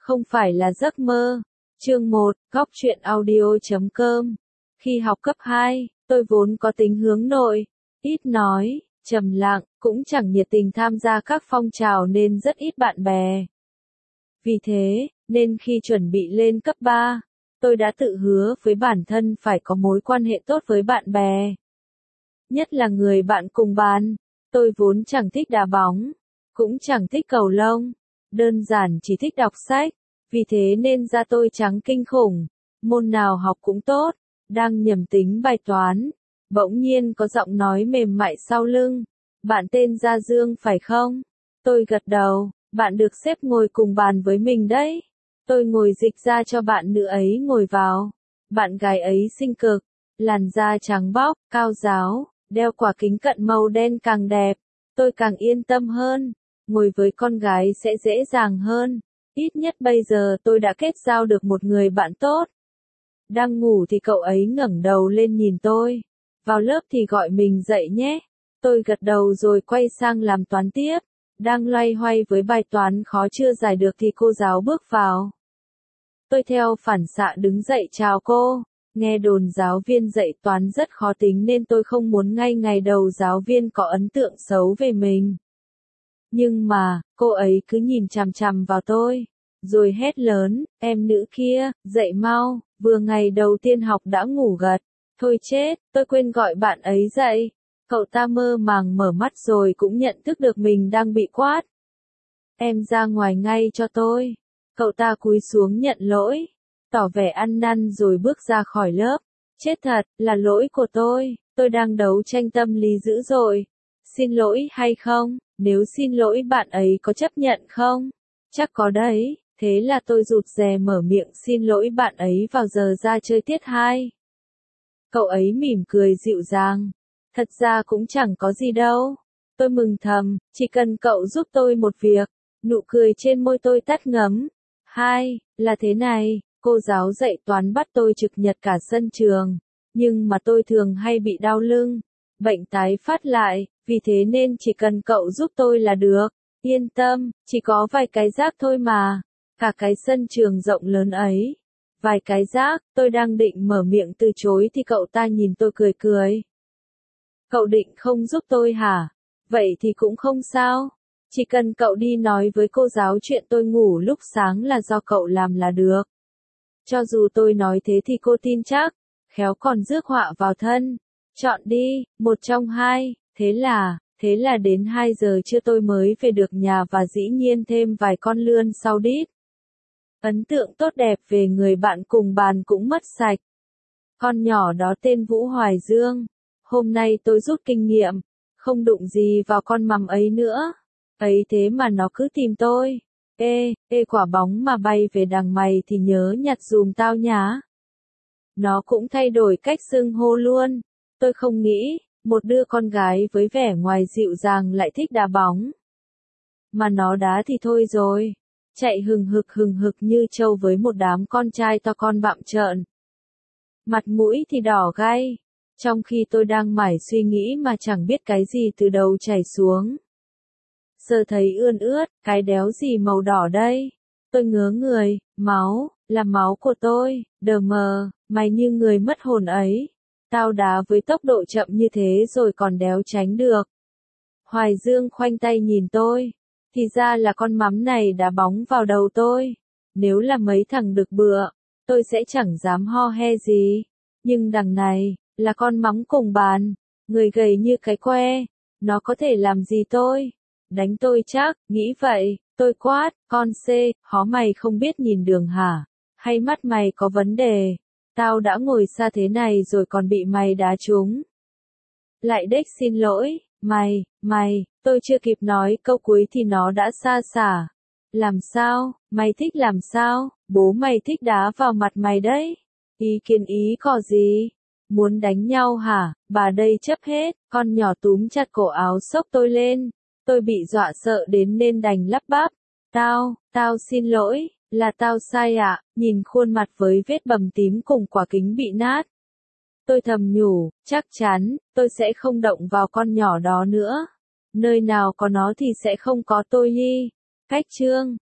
không phải là giấc mơ. Chương 1, Góc truyện audio.com. Khi học cấp 2, tôi vốn có tính hướng nội, ít nói, trầm lặng, cũng chẳng nhiệt tình tham gia các phong trào nên rất ít bạn bè. Vì thế, nên khi chuẩn bị lên cấp 3, tôi đã tự hứa với bản thân phải có mối quan hệ tốt với bạn bè. Nhất là người bạn cùng bàn. Tôi vốn chẳng thích đá bóng, cũng chẳng thích cầu lông, đơn giản chỉ thích đọc sách, vì thế nên da tôi trắng kinh khủng, môn nào học cũng tốt, đang nhẩm tính bài toán, bỗng nhiên có giọng nói mềm mại sau lưng, bạn tên Gia Dương phải không? Tôi gật đầu, bạn được xếp ngồi cùng bàn với mình đấy. Tôi ngồi dịch ra cho bạn nữ ấy ngồi vào. Bạn gái ấy xinh cực, làn da trắng bóc, cao ráo, đeo quả kính cận màu đen càng đẹp. Tôi càng yên tâm hơn, ngồi với con gái sẽ dễ dàng hơn. Ít nhất bây giờ tôi đã kết giao được một người bạn tốt. Đang ngủ thì cậu ấy ngẩng đầu lên nhìn tôi. Vào lớp thì gọi mình dậy nhé. Tôi gật đầu rồi quay sang làm toán tiếp. Đang loay hoay với bài toán khó chưa giải được thì cô giáo bước vào. Tôi theo phản xạ đứng dậy chào cô. Nghe đồn giáo viên dạy toán rất khó tính nên tôi không muốn ngay ngày đầu giáo viên có ấn tượng xấu về mình. Nhưng mà, cô ấy cứ nhìn chằm chằm vào tôi, rồi hét lớn, em nữ kia, dậy mau, vừa ngày đầu tiên học đã ngủ gật. Thôi chết, tôi quên gọi bạn ấy dậy. Cậu ta mơ màng mở mắt rồi cũng nhận thức được mình đang bị quát. Em ra ngoài ngay cho tôi. Cậu ta cúi xuống nhận lỗi, tỏ vẻ ăn năn rồi bước ra khỏi lớp. Chết thật, là lỗi của tôi đang đấu tranh tâm lý dữ dội. Xin lỗi hay không? Nếu xin lỗi bạn ấy có chấp nhận không? Chắc có đấy, thế là tôi rụt rè mở miệng xin lỗi bạn ấy vào giờ ra chơi tiết 2. Cậu ấy mỉm cười dịu dàng. Thật ra cũng chẳng có gì đâu. Tôi mừng thầm, chỉ cần cậu giúp tôi một việc. Nụ cười trên môi tôi tắt ngấm. 2, là thế này, cô giáo dạy toán bắt tôi trực nhật cả sân trường. Nhưng mà tôi thường hay bị đau lưng, bệnh tái phát lại, vì thế nên chỉ cần cậu giúp tôi là được. Yên tâm, chỉ có vài cái rác thôi mà. Cả cái sân trường rộng lớn ấy. Vài cái rác, tôi đang định mở miệng từ chối thì cậu ta nhìn tôi cười cười. Cậu định không giúp tôi hả? Vậy thì cũng không sao. Chỉ cần cậu đi nói với cô giáo chuyện tôi ngủ lúc sáng là do cậu làm là được. Cho dù tôi nói thế thì cô tin chắc, khéo còn rước họa vào thân. Chọn đi, một trong hai, thế là đến 2 giờ trưa tôi mới về được nhà và dĩ nhiên thêm vài con lươn sau đít. Ấn tượng tốt đẹp về người bạn cùng bàn cũng mất sạch. Con nhỏ đó tên Vũ Hoài Dương. Hôm nay tôi rút kinh nghiệm, không đụng gì vào con mầm ấy nữa. Ấy thế mà nó cứ tìm tôi. Ê, quả bóng mà bay về đằng mày thì nhớ nhặt dùm tao nhá. Nó cũng thay đổi cách xưng hô luôn. Tôi không nghĩ, một đứa con gái với vẻ ngoài dịu dàng lại thích đá bóng. Mà nó đá thì thôi rồi. Chạy hừng hực như trâu với một đám con trai to con bặm trợn. Mặt mũi thì đỏ gay. Trong khi tôi đang mải suy nghĩ mà chẳng biết cái gì từ đầu chảy xuống. Giờ thấy ươn ướt, cái đéo gì màu đỏ đây? Tôi ngớ người, máu, là máu của tôi, đờ mờ, mày như người mất hồn ấy. Tao đá với tốc độ chậm như thế rồi còn đéo tránh được. Hoài Dương khoanh tay nhìn tôi. Thì ra là con mắm này đá bóng vào đầu tôi. Nếu là mấy thằng đực bựa, tôi sẽ chẳng dám ho he gì. Nhưng đằng này, là con mắm cùng bàn, người gầy như cái que. Nó có thể làm gì tôi? Đánh tôi chắc, nghĩ vậy, tôi quát, con C, hó mày không biết nhìn đường hả? Hay mắt mày có vấn đề? Tao đã ngồi xa thế này rồi còn bị mày đá trúng. Lại đếch xin lỗi, mày, tôi chưa kịp nói câu cuối thì nó đã sa sả. Làm sao, mày thích làm sao, bố mày thích đá vào mặt mày đấy. Ý kiến ý có gì? Muốn đánh nhau hả? Bà đây chấp hết, con nhỏ túm chặt cổ áo xốc tôi lên. Tôi bị dọa sợ đến nên đành lắp bắp. Tao xin lỗi, là tao sai ạ, nhìn khuôn mặt với vết bầm tím cùng quả kính bị nát. Tôi thầm nhủ, chắc chắn, tôi sẽ không động vào con nhỏ đó nữa. Nơi nào có nó thì sẽ không có tôi Cách chương